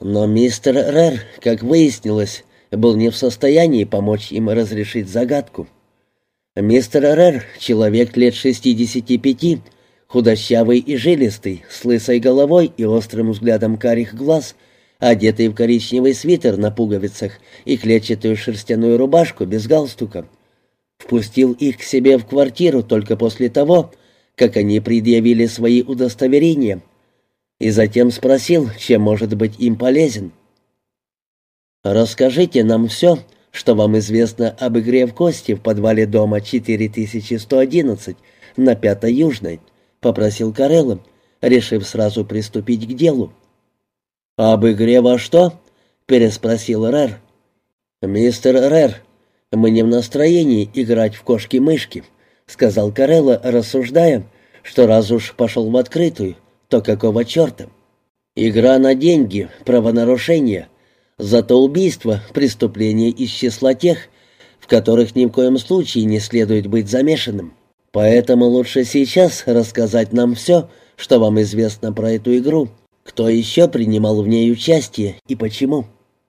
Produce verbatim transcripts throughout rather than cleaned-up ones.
Но мистер Рэр, как выяснилось, был не в состоянии помочь им разрешить загадку. Мистер Рэр, человек лет шестидесяти пяти, худощавый и жилистый, с лысой головой и острым взглядом карих глаз, одетый в коричневый свитер на пуговицах и клетчатую шерстяную рубашку без галстука, впустил их к себе в квартиру только после того, как они предъявили свои удостоверения, и затем спросил, чем может быть им полезен. «Расскажите нам все, что вам известно об игре в кости в подвале дома четыре тысячи сто одиннадцать на Пятой Южной», — попросил Корелло, решив сразу приступить к делу. «Об игре во что?» — переспросил Рэр. «Мистер Рэр, мы не в настроении играть в кошки-мышки», — сказал Корелло, рассуждая, что раз уж пошел в открытую, то какого черта? Игра на деньги, правонарушение, зато убийство — преступление из числа тех, в которых ни в коем случае не следует быть замешанным. Поэтому лучше сейчас рассказать нам все, что вам известно про эту игру, кто еще принимал в ней участие и почему».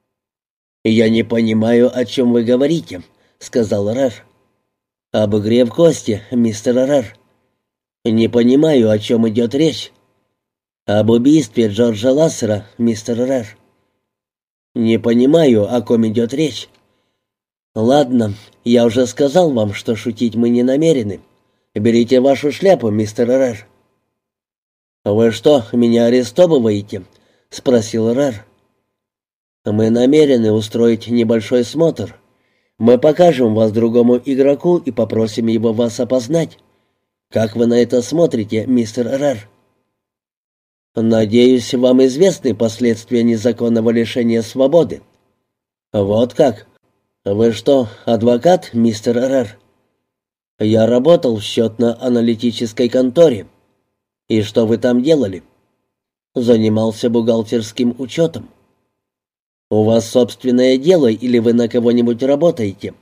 «Я не понимаю, о чем вы говорите», — сказал Рэр. «Об игре в кости, мистер Рэр». «Не понимаю, о чем идет речь». «Об убийстве Джорджа Лассера, мистер Рэр». «Не понимаю, о ком идет речь». «Ладно, я уже сказал вам, что шутить мы не намерены. Берите вашу шляпу, мистер Рэр». «Вы что, меня арестовываете?» — спросил Рэр. «Мы намерены устроить небольшой смотр. Мы покажем вас другому игроку и попросим его вас опознать. Как вы на это смотрите, мистер Рэр?» «Надеюсь, вам известны последствия незаконного лишения свободы». «Вот как? Вы что, адвокат, мистер Рэр?» «Я работал в счетно-аналитической конторе». «И что вы там делали?» «Занимался бухгалтерским учетом». «У вас собственное дело или вы на кого-нибудь работаете?»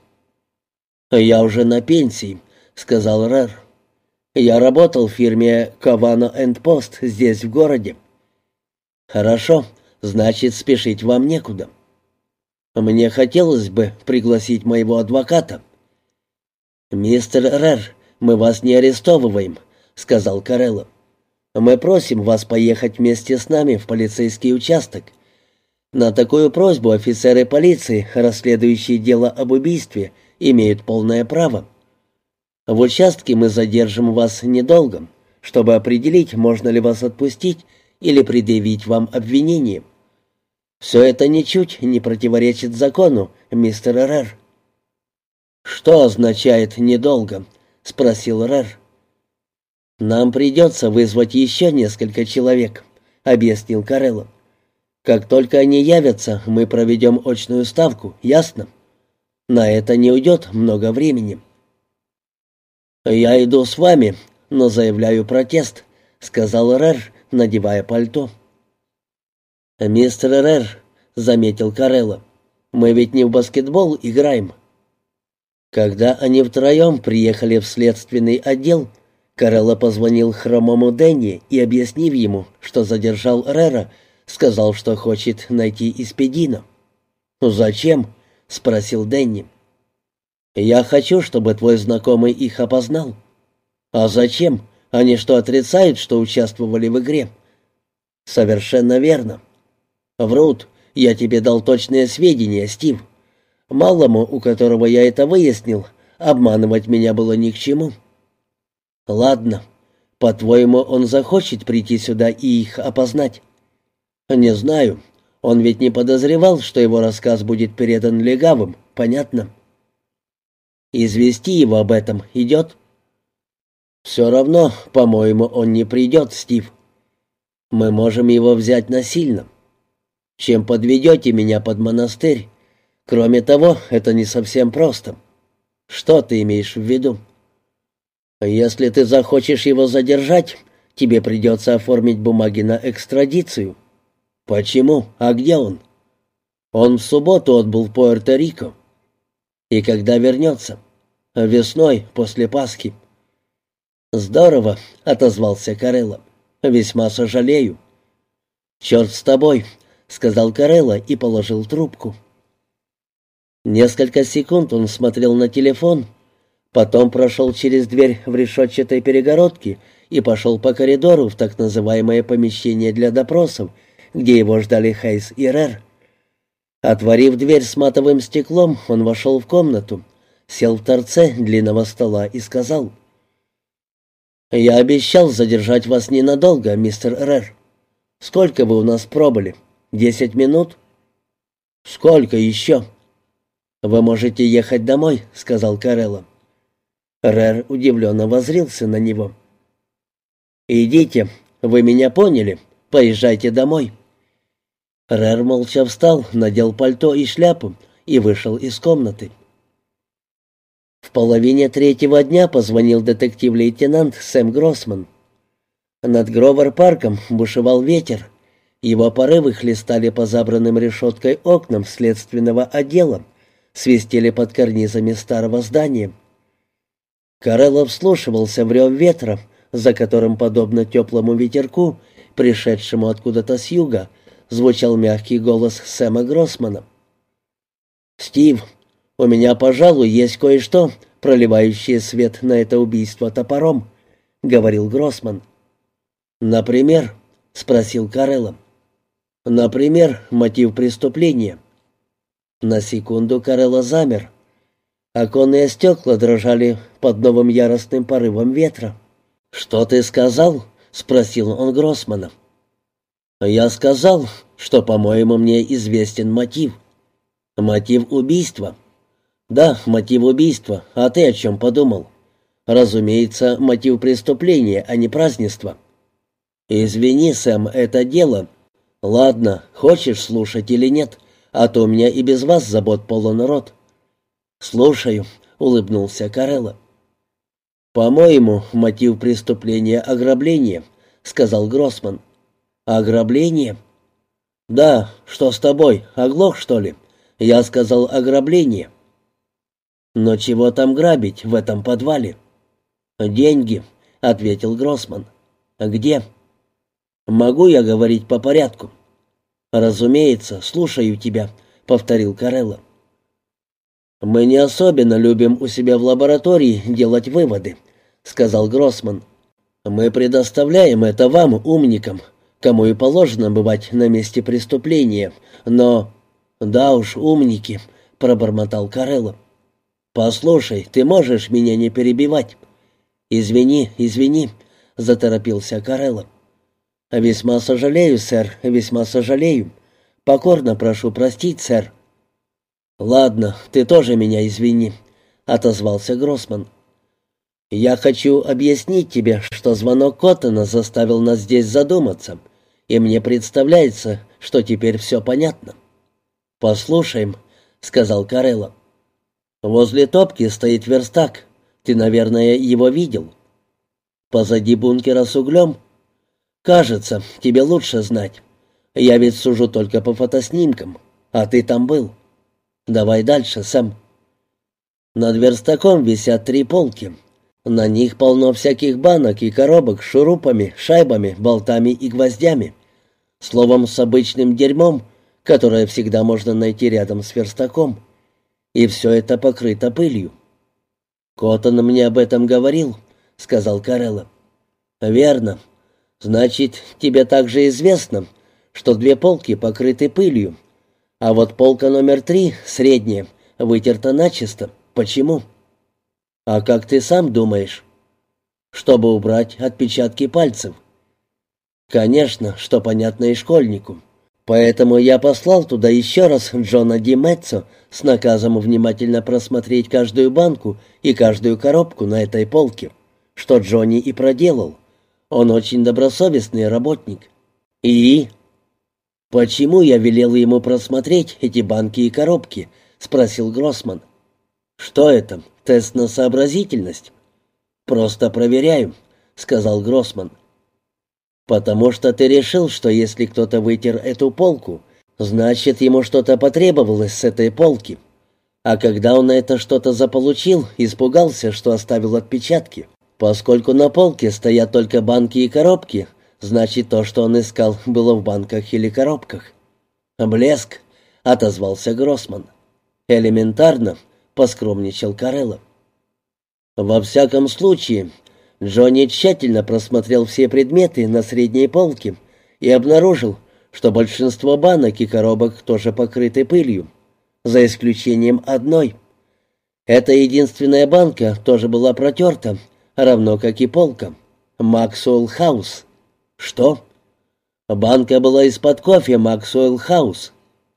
«Я уже на пенсии», — сказал Рэр. «Я работал в фирме Кавано энд Пост здесь, в городе». «Хорошо, значит, спешить вам некуда. Мне хотелось бы пригласить моего адвоката». «Мистер Рэр, мы вас не арестовываем», — сказал Корелло. «Мы просим вас поехать вместе с нами в полицейский участок. На такую просьбу офицеры полиции, расследующие дело об убийстве, имеют полное право. В участке мы задержим вас недолго, чтобы определить, можно ли вас отпустить или предъявить вам обвинение. Все это ничуть не противоречит закону, мистер Рэр». «Что означает «недолго»?» — спросил Рэр. «Нам придется вызвать еще несколько человек», — объяснил Корелло. «Как только они явятся, мы проведем очную ставку, ясно? На это не уйдет много времени». «Я иду с вами, но заявляю протест», — сказал Рэр, надевая пальто. «Мистер Рэр», — заметил Корелло, — «мы ведь не в баскетбол играем». Когда они втроем приехали в следственный отдел, Корелло позвонил хромому Дэнни и, объяснив ему, что задержал Рэра, сказал, что хочет найти Испедина. «Зачем?» — спросил Дэнни. «Я хочу, чтобы твой знакомый их опознал». «А зачем? Они что, отрицают, что участвовали в игре?» «Совершенно верно». «Врут. Я тебе дал точные сведения, Стив. Малому, у которого я это выяснил, обманывать меня было ни к чему». «Ладно. По-твоему, он захочет прийти сюда и их опознать?» «Не знаю. Он ведь не подозревал, что его рассказ будет передан легавым, понятно?» «Извести его об этом идет?» «Все равно, по-моему, он не придет, Стив. Мы можем его взять насильно. Чем подведете меня под монастырь? Кроме того, это не совсем просто. Что ты имеешь в виду?» «Если ты захочешь его задержать, тебе придется оформить бумаги на экстрадицию». «Почему? А где он?» «Он в субботу отбыл в Пуэрто-Рико». «И когда вернется?» «Весной, после Пасхи». «Здорово», — отозвался Корелло. «Весьма сожалею». «Черт с тобой», — сказал Карелла и положил трубку. Несколько секунд он смотрел на телефон, потом прошел через дверь в решетчатой перегородке и пошел по коридору в так называемое помещение для допросов, где его ждали Хейс и Рэр. Отворив дверь с матовым стеклом, он вошел в комнату, сел в торце длинного стола и сказал: «Я обещал задержать вас ненадолго, мистер Рэр. Сколько вы у нас пробыли? Десять минут?» «Сколько еще?» «Вы можете ехать домой», — сказал Карелла. Рэр удивленно воззрился на него. «Идите, вы меня поняли, поезжайте домой». Рэр молча встал, надел пальто и шляпу и вышел из комнаты. В половине третьего дня позвонил детектив-лейтенант Сэм Гроссман. Над Гровер-парком бушевал ветер. Его порывы хлестали по забранным решеткой окнам следственного отдела, свистели под карнизами старого здания. Карелло вслушивался в рев ветра, за которым, подобно теплому ветерку, пришедшему откуда-то с юга, звучал мягкий голос Сэма Гроссмана. «Стив, у меня, пожалуй, есть кое-что, проливающее свет на это убийство топором», — говорил Гроссман. «Например?» — спросил Карелло. «Например, мотив преступления». На секунду Карелло замер. Оконные стекла дрожали под новым яростным порывом ветра. «Что ты сказал?» — спросил он Гроссмана. «Я сказал, что, по-моему, мне известен мотив». «Мотив убийства?» «Да, мотив убийства. А ты о чем подумал?» «Разумеется, мотив преступления, а не празднества». «Извини, Сэм, это дело...» «Ладно, хочешь слушать или нет, а то у меня и без вас забот полон рот». «Слушаю», — улыбнулся Карелло. «По-моему, мотив преступления — ограбление», — сказал Гроссман. «Ограбление?» «Да, что с тобой, оглох, что ли? Я сказал ограбление». «Но чего там грабить в этом подвале?» «Деньги», — ответил Гроссман. «Где?» «Могу я говорить по порядку?» «Разумеется, слушаю тебя», — повторил Карелло. «Мы не особенно любим у себя в лаборатории делать выводы», — сказал Гроссман. «Мы предоставляем это вам, умникам, кому и положено бывать на месте преступления, но...» «Да уж, умники», — пробормотал Карелло. «Послушай, ты можешь меня не перебивать?» «Извини, извини», — заторопился Карелло. «Весьма сожалею, сэр, весьма сожалею. Покорно прошу простить, сэр». «Ладно, ты тоже меня извини», — отозвался Гроссман. «Я хочу объяснить тебе, что звонок Коттона заставил нас здесь задуматься, и мне представляется, что теперь все понятно». «Послушаем», — сказал Карелло. «Возле топки стоит верстак. Ты, наверное, его видел. Позади бункера с углем? Кажется, тебе лучше знать. Я ведь сужу только по фотоснимкам, а ты там был. Давай дальше, Сэм». Над верстаком висят три полки. На них полно всяких банок и коробок с шурупами, шайбами, болтами и гвоздями. Словом, с обычным дерьмом, которое всегда можно найти рядом с верстаком. И все это покрыто пылью. «Коттон мне об этом говорил», — сказал Карелло. «Верно. Значит, тебе также известно, что две полки покрыты пылью, а вот полка номер три, средняя, вытерта начисто. Почему?» «А как ты сам думаешь?» «Чтобы убрать отпечатки пальцев». «Конечно, что понятно и школьнику. Поэтому я послал туда еще раз Джона Ди Меццо с наказом внимательно просмотреть каждую банку и каждую коробку на этой полке, что Джонни и проделал. Он очень добросовестный работник». «И?» «Почему я велел ему просмотреть эти банки и коробки?» — спросил Гроссман. «Что это, тест на сообразительность?» «Просто проверяю», — сказал Гроссман. «Потому что ты решил, что если кто-то вытер эту полку, значит, ему что-то потребовалось с этой полки. А когда он это что-то заполучил, испугался, что оставил отпечатки. Поскольку на полке стоят только банки и коробки, значит, то, что он искал, было в банках или коробках». «Блеск», — отозвался Гроссман. «Элементарно», — поскромничал Карелло. Во всяком случае, Джонни тщательно просмотрел все предметы на средней полке и обнаружил, что большинство банок и коробок тоже покрыты пылью, за исключением одной. Эта единственная банка тоже была протерта, равно как и полка. «Максуэлл Хаус». «Что?» «Банка была из-под кофе Максуэлл Хаус».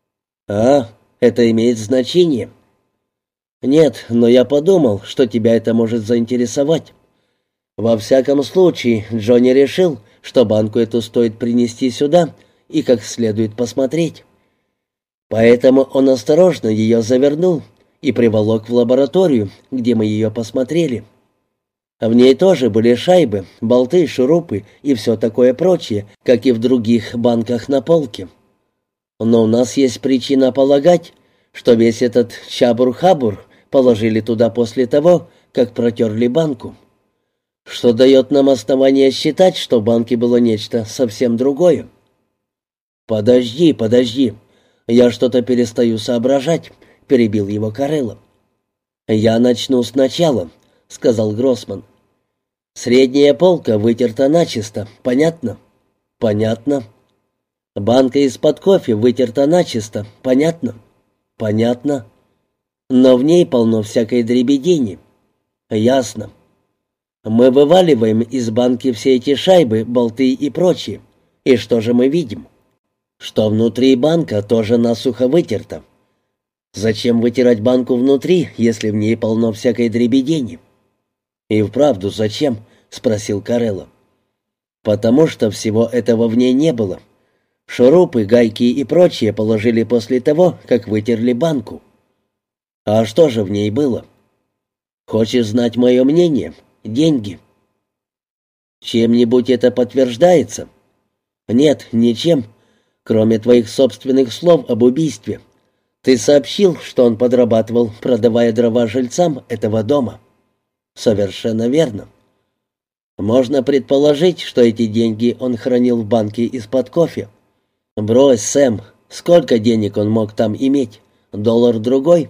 «А, это имеет значение?» «Нет, но я подумал, что тебя это может заинтересовать. Во всяком случае, Джонни решил, что банку эту стоит принести сюда и как следует посмотреть. Поэтому он осторожно ее завернул и приволок в лабораторию, где мы ее посмотрели. В ней тоже были шайбы, болты, шурупы и все такое прочее, как и в других банках на полке. Но у нас есть причина полагать, что весь этот чабур-хабур положили туда после того, как протерли банку, что дает нам основание считать, что в банке было нечто совсем другое». «Подожди, подожди, я что-то перестаю соображать», — перебил его Карелло. «Я начну сначала», — сказал Гроссман. «Средняя полка вытерта начисто, понятно?» «Понятно». «Банка из-под кофе вытерта начисто, понятно?» «Понятно». «Но в ней полно всякой дребедени». «Ясно». «Мы вываливаем из банки все эти шайбы, болты и прочее. И что же мы видим?» «Что внутри банка тоже насухо вытерта». «Зачем вытирать банку внутри, если в ней полно всякой дребедени?» «И вправду зачем?» — спросил Карелло. «Потому что всего этого в ней не было. Шурупы, гайки и прочее положили после того, как вытерли банку». «А что же в ней было?» «Хочешь знать мое мнение? Деньги». «Чем-нибудь это подтверждается?» «Нет, ничем, кроме твоих собственных слов об убийстве. Ты сообщил, что он подрабатывал, продавая дрова жильцам этого дома». «Совершенно верно». «Можно предположить, что эти деньги он хранил в банке из-под кофе». «Брось, Сэм, сколько денег он мог там иметь? Доллар-другой?»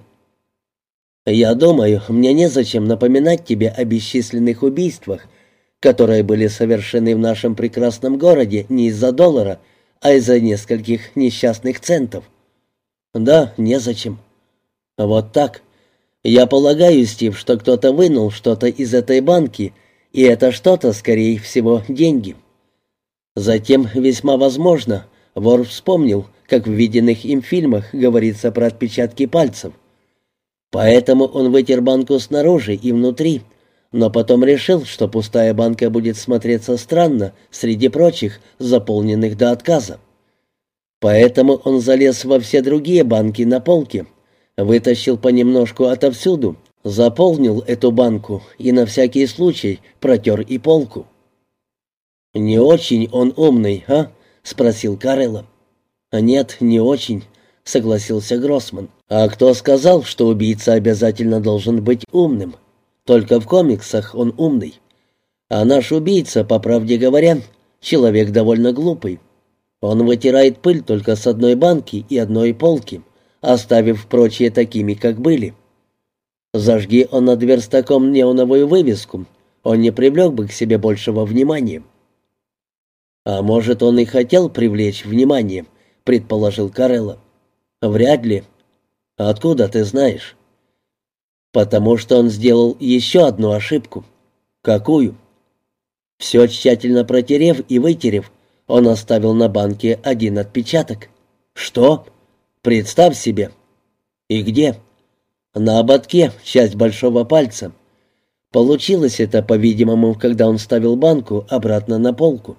«Я думаю, мне незачем напоминать тебе о бесчисленных убийствах, которые были совершены в нашем прекрасном городе не из-за доллара, а из-за нескольких несчастных центов». «Да, незачем». «Вот так. Я полагаю, Стив, что кто-то вынул что-то из этой банки, и это что-то, скорее всего, деньги». Затем, весьма возможно, вор вспомнил, как в виденных им фильмах говорится про отпечатки пальцев. Поэтому он вытер банку снаружи и внутри, но потом решил, что пустая банка будет смотреться странно среди прочих, заполненных до отказа. Поэтому он залез во все другие банки на полке, вытащил понемножку отовсюду, заполнил эту банку и на всякий случай протер и полку. «Не очень он умный, а?» — спросил Карелло. «Нет, не очень», — согласился Гроссман. «А кто сказал, что убийца обязательно должен быть умным? Только в комиксах он умный. А наш убийца, по правде говоря, человек довольно глупый. Он вытирает пыль только с одной банки и одной полки, оставив прочие такими, как были. Зажги он над верстаком неоновую вывеску, он не привлек бы к себе большего внимания». «А может, он и хотел привлечь внимание», — предположил Карелло. «Вряд ли». «Откуда ты знаешь?» «Потому что он сделал еще одну ошибку». «Какую?» «Все тщательно протерев и вытерев, он оставил на банке один отпечаток». «Что?» «Представь себе». «И где?» «На ободке, часть большого пальца. Получилось это, по-видимому, когда он ставил банку обратно на полку».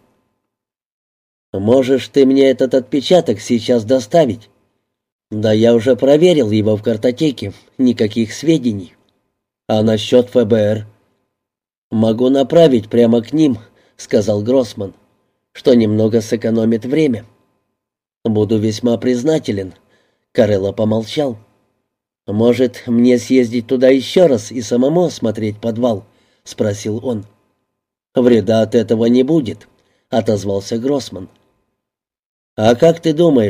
«Можешь ты мне этот отпечаток сейчас доставить?» «Да я уже проверил его в картотеке. Никаких сведений». «А насчет ФБР?» «Могу направить прямо к ним», — сказал Гроссман, «что немного сэкономит время». «Буду весьма признателен». Карелло помолчал. «Может, мне съездить туда еще раз и самому осмотреть подвал?» — спросил он. «Вреда от этого не будет», — отозвался Гроссман. «А как ты думаешь,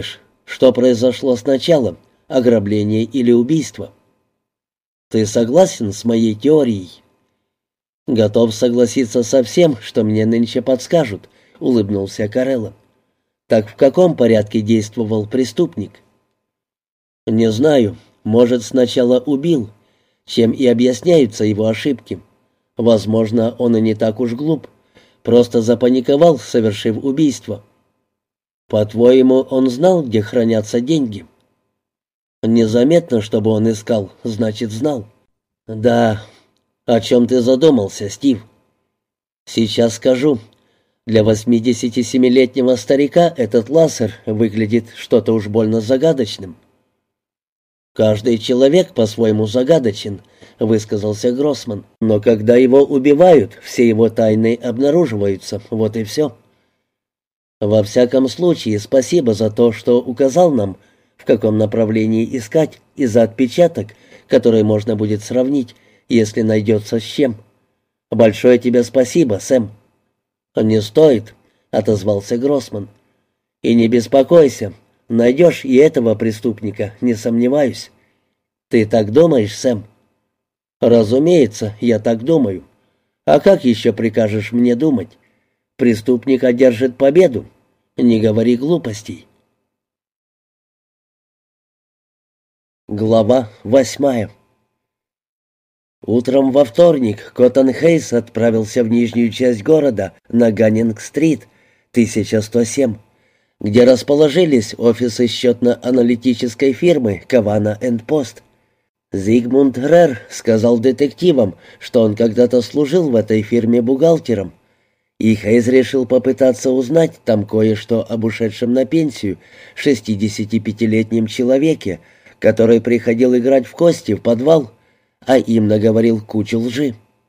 Что произошло сначала, ограбление или убийство? Ты согласен с моей теорией? Готов согласиться со всем, что мне нынче подскажут, улыбнулся Карелло. Так в каком порядке действовал преступник? Не знаю, может, сначала убил, чем и объясняются его ошибки. Возможно, он и не так уж глуп, просто запаниковал, совершив убийство. По-твоему, он знал, где хранятся деньги? Незаметно, чтобы он искал, значит, знал. Да. О чем ты задумался, Стив? Сейчас скажу. Для восьмидесятисемилетнего старика этот лазер выглядит что-то уж больно загадочным. «Каждый человек по-своему загадочен», — высказался Гроссман. «Но когда его убивают, все его тайны обнаруживаются, вот и все». «Во всяком случае, спасибо за то, что указал нам, в каком направлении искать, и за отпечаток, который можно будет сравнить, если найдется с чем. Большое тебе спасибо, Сэм». «Не стоит», — отозвался Гроссман. «И не беспокойся. Найдешь и этого преступника, не сомневаюсь». «Ты так думаешь, Сэм?» «Разумеется, я так думаю. А как еще прикажешь мне думать? Преступник одержит победу. Не говори глупостей». Глава восьмая. Утром во вторник Коттон Хейс отправился в нижнюю часть города на Ганнинг-стрит, тысяча сто семь, где расположились офисы счетно-аналитической фирмы «Кавана энд Пост». Зигмунд Рер сказал детективам, что он когда-то служил в этой фирме бухгалтером, и Хейс решил попытаться узнать там кое-что об ушедшем на пенсию шестидесятипятилетнем человеке, который приходил играть в кости в подвал, а им наговорил кучу лжи.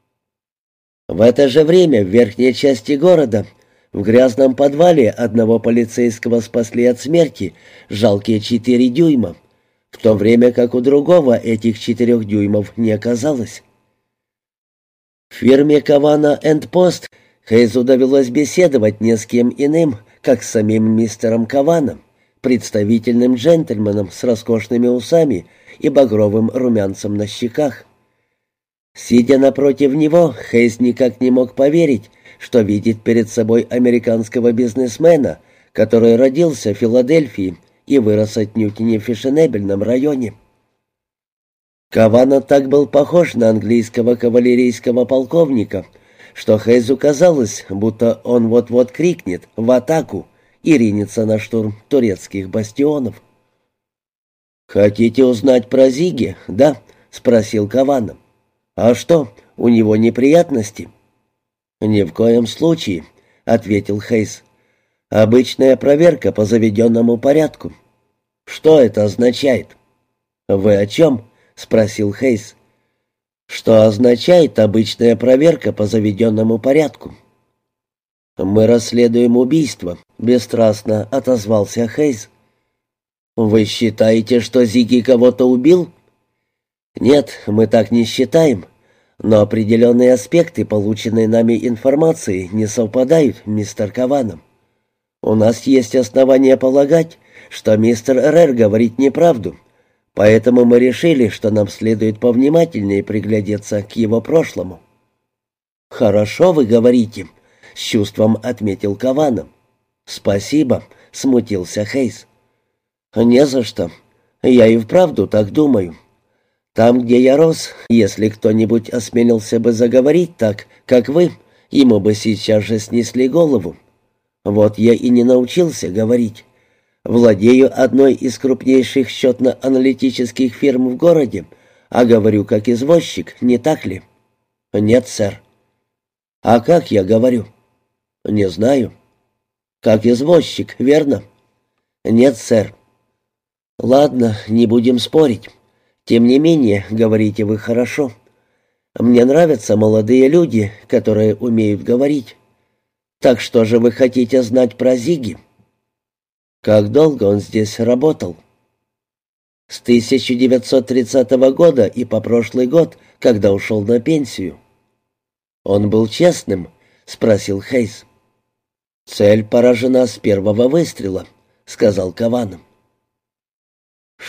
В это же время в верхней части города, в грязном подвале одного полицейского спасли от смерти жалкие четыре дюйма, в то время как у другого этих четырех дюймов не оказалось. В фирме «Кавана энд Пост» Хейзу довелось беседовать не с кем иным, как с самим мистером Каваном, представительным джентльменом с роскошными усами и багровым румянцем на щеках. Сидя напротив него, Хейс никак не мог поверить, что видит перед собой американского бизнесмена, который родился в Филадельфии и вырос отнюдь не в фешенебельном районе. Кавана так был похож на английского кавалерийского полковника, что Хейзу казалось, будто он вот-вот крикнет «в атаку» и ринется на штурм турецких бастионов. «Хотите узнать про Зиги, да?» — спросил Кавана. «А что, у него неприятности?» «Ни в коем случае», — ответил Хейс. «Обычная проверка по заведенному порядку». «Что это означает?» «Вы о чем?» — спросил Хейс. «Что означает обычная проверка по заведенному порядку?» «Мы расследуем убийство», — бесстрастно отозвался Хейс. «Вы считаете, что Зиги кого-то убил?» «Нет, мы так не считаем, но определенные аспекты полученной нами информации не совпадают, мистер Кавана. У нас есть основания полагать, что мистер Рер говорит неправду, поэтому мы решили, что нам следует повнимательнее приглядеться к его прошлому». «Хорошо вы говорите», — с чувством отметил Кавана. «Спасибо», — смутился Хейс. «Не за что. Я и вправду так думаю. Там, где я рос, если кто-нибудь осмелился бы заговорить так, как вы, ему бы сейчас же снесли голову. Вот я и не научился говорить. Владею одной из крупнейших счетно-аналитических фирм в городе, а говорю как извозчик, не так ли?» «Нет, сэр». «А как я говорю?» «Не знаю». «Как извозчик, верно?» «Нет, сэр». «Ладно, не будем спорить. Тем не менее, говорите вы хорошо. Мне нравятся молодые люди, которые умеют говорить. Так что же вы хотите знать про Зиги?» «Как долго он здесь работал?» «С тысяча девятьсот тридцатого года и по прошлый год, когда ушел на пенсию». «Он был честным?» — спросил Хейс. «Цель поражена с первого выстрела», — сказал Кавана.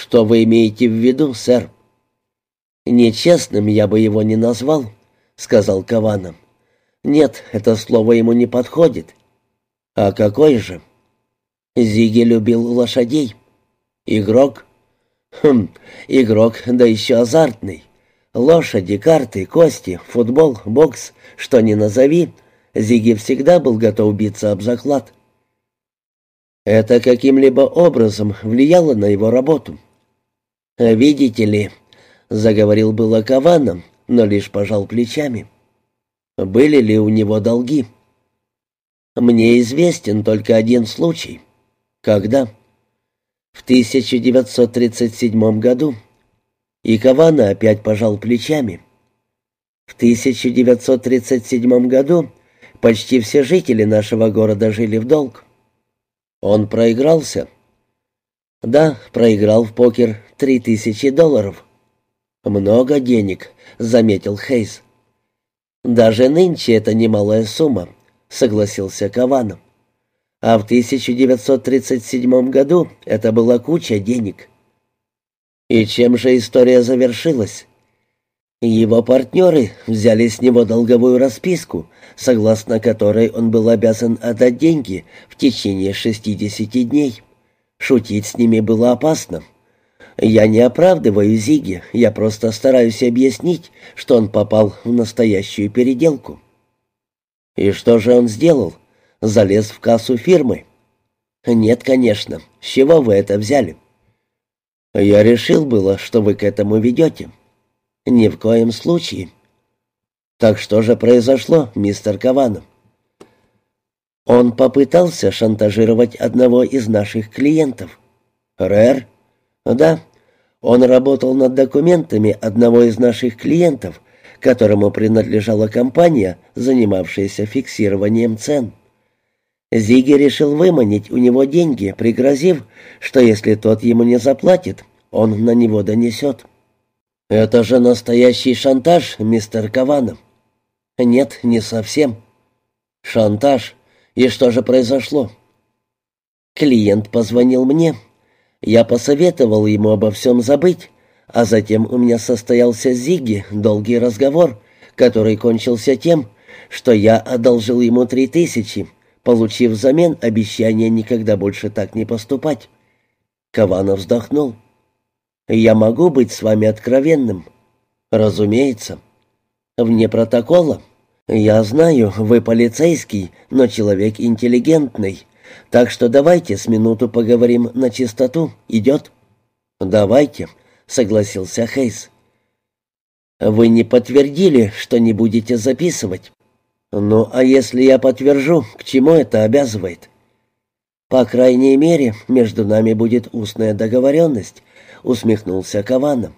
«Что вы имеете в виду, сэр?» «Нечестным я бы его не назвал», — сказал Кавана. «Нет, это слово ему не подходит». «А какой же?» «Зиги любил лошадей». «Игрок?» «Хм, игрок, да еще азартный. Лошади, карты, кости, футбол, бокс, что ни назови, Зиги всегда был готов биться об заклад». «Это каким-либо образом влияло на его работу?» «Видите ли», — заговорил было Кавана, но лишь пожал плечами. «Были ли у него долги?» «Мне известен только один случай». «Когда?» «В тысяча девятьсот тридцать седьмом году». И Кавана опять пожал плечами. «В тысяча девятьсот тридцать седьмом году почти все жители нашего города жили в долг». «Он проигрался?» «Да, проиграл в покер три тысячи долларов». «Много денег», — заметил Хейс. «Даже нынче это немалая сумма», — согласился Кавана. «А в тысяча девятьсот тридцать седьмом году это была куча денег». «И чем же история завершилась?» Его партнеры взяли с него долговую расписку, согласно которой он был обязан отдать деньги в течение шестидесяти дней. Шутить с ними было опасно. Я не оправдываю Зиги, я просто стараюсь объяснить, что он попал в настоящую переделку. И что же он сделал? Залез в кассу фирмы? Нет, конечно. С чего вы это взяли? Я решил было, что вы к этому ведете. Ни в коем случае. Так что же произошло, мистер Кавана? Он попытался шантажировать одного из наших клиентов. Рэр? Да. Он работал над документами одного из наших клиентов, которому принадлежала компания, занимавшаяся фиксированием цен. Зиги решил выманить у него деньги, пригрозив, что если тот ему не заплатит, он на него донесет. «Это же настоящий шантаж, мистер Кавана». «Нет, не совсем». «Шантаж? И что же произошло?» Клиент позвонил мне. Я посоветовал ему обо всем забыть, а затем у меня состоялся с Зигги долгий разговор, который кончился тем, что я одолжил ему три тысячи, получив взамен обещание никогда больше так не поступать. Кавана вздохнул. «Я могу быть с вами откровенным?» «Разумеется». «Вне протокола?» «Я знаю, вы полицейский, но человек интеллигентный, так что давайте с минуту поговорим на чистоту. Идет?» «Давайте», — согласился Хейс. «Вы не подтвердили, что не будете записывать?» «Ну, а если я подтвержу, к чему это обязывает?» «По крайней мере, между нами будет устная договоренность», — усмехнулся Кавана.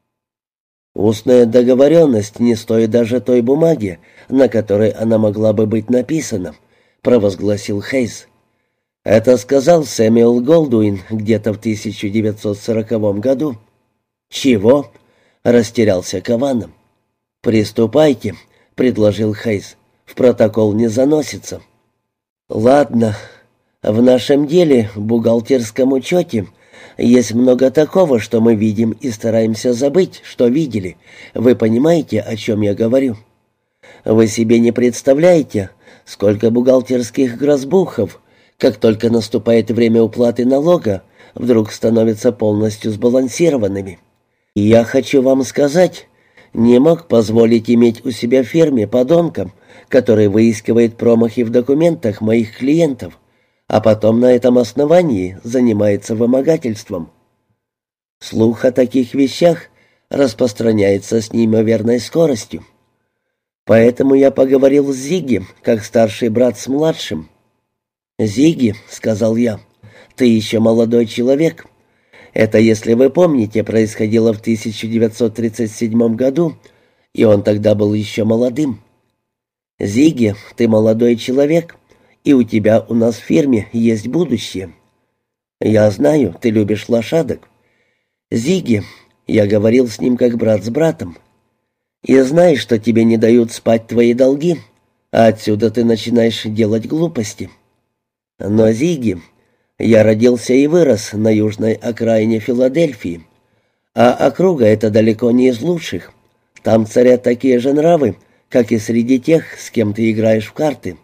«Устная договоренность не стоит даже той бумаги, на которой она могла бы быть написана», — провозгласил Хейс. «Это сказал Сэмюэл Голдуин где-то в тысяча девятьсот сороковом году». «Чего?» — растерялся Кавана. «Приступайте», — предложил Хейс. «В протокол не заносится». «Ладно. В нашем деле, в бухгалтерском учете, есть много такого, что мы видим и стараемся забыть, что видели. Вы понимаете, о чем я говорю? Вы себе не представляете, сколько бухгалтерских грозбухов, как только наступает время уплаты налога, вдруг становятся полностью сбалансированными. И я хочу вам сказать, не мог позволить иметь у себя в фирме подонка, который выискивает промахи в документах моих клиентов, а потом на этом основании занимается вымогательством. Слух о таких вещах распространяется с неимоверной скоростью. Поэтому я поговорил с Зигги, как старший брат с младшим. «Зигги», — сказал я, — «ты еще молодой человек. Это, если вы помните, происходило в тысяча девятьсот тридцать седьмом году, и он тогда был еще молодым. Зигги, ты молодой человек, и у тебя у нас в фирме есть будущее. Я знаю, ты любишь лошадок. Зигги, я говорил с ним как брат с братом. И знаешь, что тебе не дают спать твои долги, а отсюда ты начинаешь делать глупости. Но, Зигги, Я родился и вырос на южной окраине Филадельфии, а округа эта далеко не из лучших. Там царят такие же нравы, как и среди тех, с кем ты играешь в карты.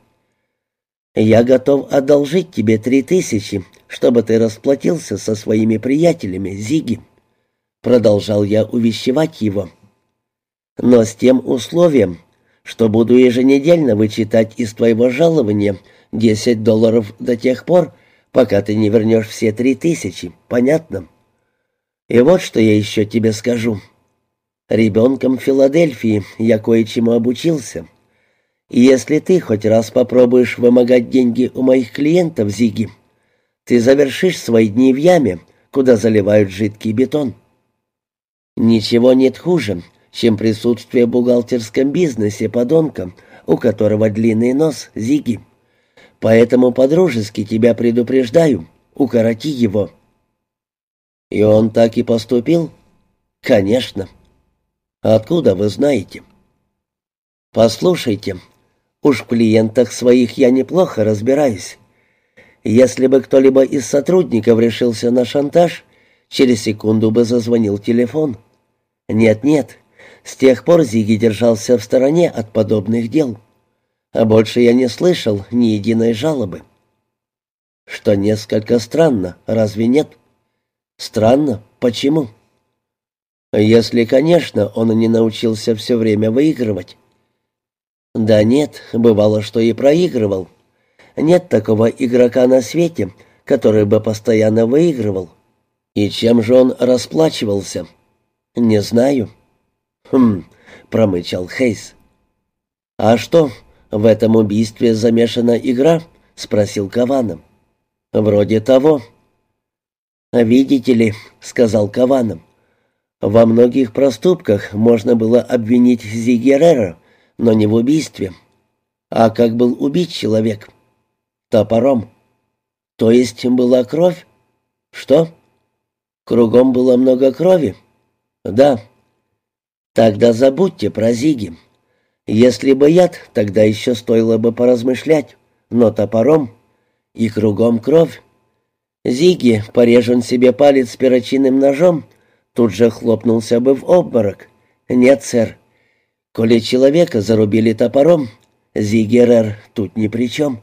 Я готов одолжить тебе три тысячи, чтобы ты расплатился со своими приятелями, Зигги. Продолжал я увещевать его. Но с тем условием, что буду еженедельно вычитать из твоего жалования десять долларов до тех пор, пока ты не вернешь все три тысячи, понятно? И вот что я еще тебе скажу. Ребенком в Филадельфии я кое-чему обучился. И если ты хоть раз попробуешь вымогать деньги у моих клиентов, Зигги, ты завершишь свои дни в яме, куда заливают жидкий бетон. Ничего нет хуже, чем присутствие в бухгалтерском бизнесе подонка, у которого длинный нос, Зигги. Поэтому по-дружески тебя предупреждаю, укороти его». «И он так и поступил?» «Конечно». «Откуда вы знаете?» «Послушайте, уж в клиентах своих я неплохо разбираюсь. Если бы кто-либо из сотрудников решился на шантаж, через секунду бы зазвонил телефон. Нет-нет, с тех пор Зигги держался в стороне от подобных дел. А больше я не слышал ни единой жалобы». «Что несколько странно, разве нет?» «Странно? Почему?» «Если, конечно, он не научился все время выигрывать». «Да нет, бывало, что и проигрывал. Нет такого игрока на свете, который бы постоянно выигрывал. И чем же он расплачивался?» «Не знаю». «Хм», — промычал Хейс. «А что, в этом убийстве замешана игра?» — спросил Кавана. «Вроде того». «Видите ли», — сказал Кавана, — «во многих проступках можно было обвинить Зигги Ререра, но не в убийстве. А как был убит человек?» «Топором». «То есть была кровь?» «Что?» «Кругом было много крови?» «Да». «Тогда забудьте про Зигги. Если бы яд, тогда еще стоило бы поразмышлять, но топором и кругом кровь. Зигги, порежен себе палец перочинным ножом, тут же хлопнулся бы в обморок. Нет, сэр. Коли человека зарубили топором, Зигги Ререр тут ни при чем».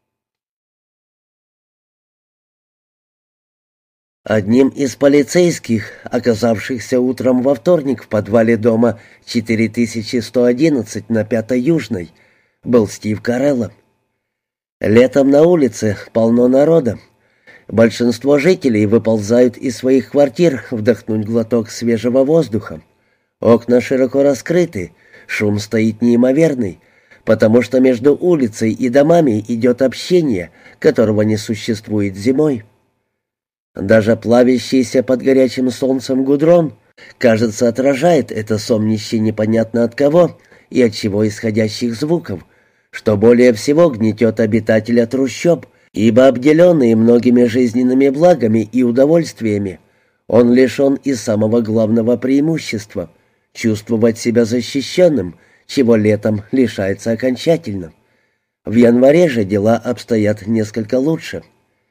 Одним из полицейских, оказавшихся утром во вторник в подвале дома четыре тысячи сто одиннадцать на Пятой Южной, был Стив Карелло. Летом на улице полно народа. Большинство жителей выползают из своих квартир вдохнуть глоток свежего воздуха. Окна широко раскрыты, шум стоит неимоверный, потому что между улицей и домами идет общение, которого не существует зимой. Даже плавящийся под горячим солнцем гудрон, кажется, отражает это сомнище непонятно от кого и от чего исходящих звуков, что более всего гнетет обитателя трущоб, ибо обделенный многими жизненными благами и удовольствиями, он лишен и самого главного преимущества — чувствовать себя защищенным, чего летом лишается окончательно. В январе же дела обстоят несколько лучше.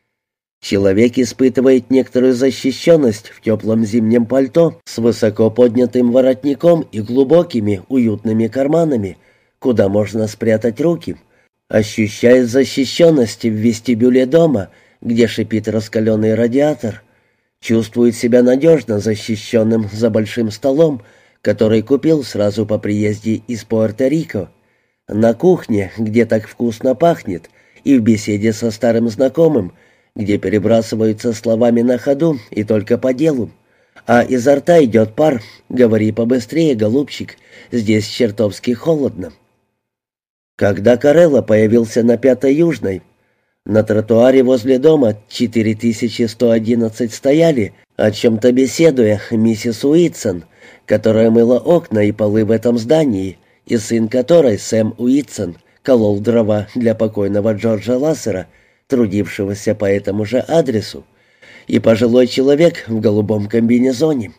Человек испытывает некоторую защищенность в теплом зимнем пальто с высоко поднятым воротником и глубокими уютными карманами, куда можно спрятать руки, ощущает защищенность в вестибюле дома, где шипит раскаленный радиатор, чувствует себя надежно защищенным за большим столом, который купил сразу по приезде из Пуэрто-Рико, на кухне, где так вкусно пахнет, и в беседе со старым знакомым, где перебрасываются словами на ходу и только по делу, а изо рта идет пар: «Говори побыстрее, голубчик, здесь чертовски холодно». Когда Карелло появился на Пятой Южной, на тротуаре возле дома четыре тысячи сто одиннадцать стояли, о чем-то беседуя, миссис Уитсон, которая мыла окна и полы в этом здании, и сын которой, Сэм Уитсон, колол дрова для покойного Джорджа Лассера, трудившегося по этому же адресу, и пожилой человек в голубом комбинезоне.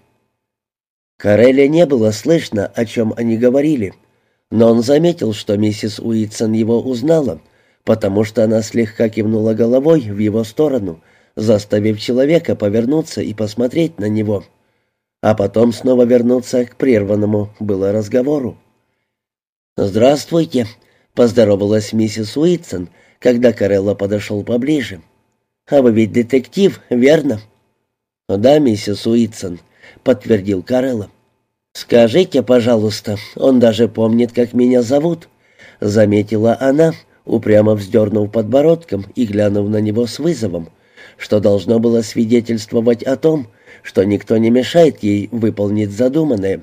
Карелле не было слышно, о чем они говорили, но он заметил, что миссис Уитсон его узнала, потому что она слегка кивнула головой в его сторону, заставив человека повернуться и посмотреть на него, а потом снова вернуться к прерванному было разговору. «Здравствуйте», — поздоровалась миссис Уитсон, когда Карелла подошел поближе. «А вы ведь детектив, верно?» «Да, миссис Уитсон», — подтвердил Карелла. «Скажите, пожалуйста, он даже помнит, как меня зовут», — заметила она, упрямо вздернув подбородком и глянув на него с вызовом, что должно было свидетельствовать о том, что никто не мешает ей выполнить задуманное.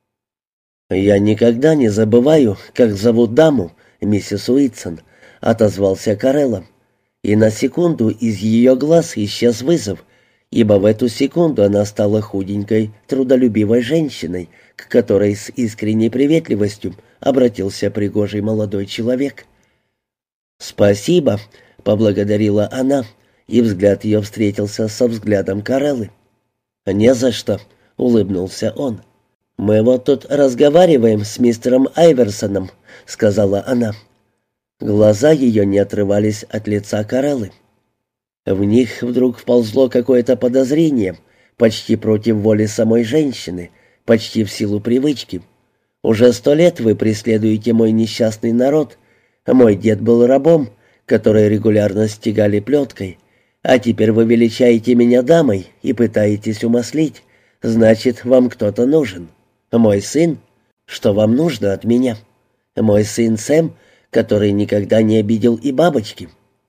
«Я никогда не забываю, как зовут даму, миссис Уитсон», — отозвался Карелла, и на секунду из ее глаз исчез вызов, ибо в эту секунду она стала худенькой, трудолюбивой женщиной, к которой с искренней приветливостью обратился пригожий молодой человек. «Спасибо», — поблагодарила она, и взгляд ее встретился со взглядом Кареллы. «Не за что», — улыбнулся он. «Мы вот тут разговариваем с мистером Айверсоном», — сказала она. Глаза ее не отрывались от лица Кареллы. В них вдруг вползло какое-то подозрение, почти против воли самой женщины, почти в силу привычки. «Уже сто лет вы преследуете мой несчастный народ. Мой дед был рабом, который регулярно стегали плеткой. А теперь вы величаете меня дамой и пытаетесь умаслить. Значит, вам кто-то нужен. Мой сын? Что вам нужно от меня? Мой сын Сэм, который никогда не обидел и бабочки».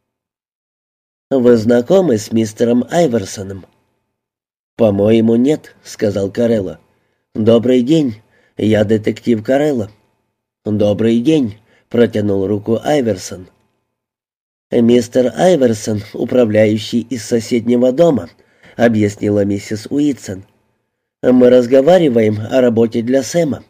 «Вы знакомы с мистером Айверсоном?» «По-моему, нет», — сказал Карелла. «Добрый день, я детектив Карелла». «Добрый день», — протянул руку Айверсон. «Мистер Айверсон, управляющий из соседнего дома», — объяснила миссис Уитсон. «Мы разговариваем о работе для Сэма».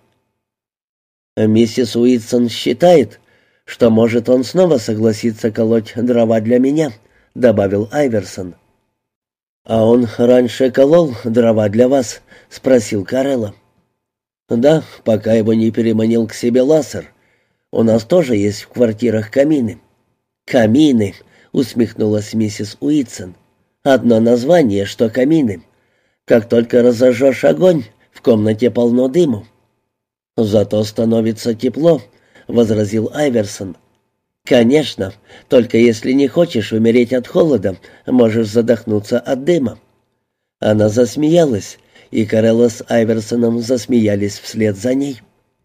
«Миссис Уитсон считает, что, может, он снова согласится колоть дрова для меня», — добавил Айверсон. «А он раньше колол дрова для вас?» — спросил Карелла. «Да, пока его не переманил к себе Лассер. У нас тоже есть в квартирах камины». «Камины», — усмехнулась миссис Уитсон. «Одно название, что камины. Как только разожжешь огонь, в комнате полно дыму». «Зато становится тепло», — возразил Айверсон. «Конечно, только если не хочешь умереть от холода, можешь задохнуться от дыма». Она засмеялась, и Карелла с Айверсоном засмеялись вслед за ней.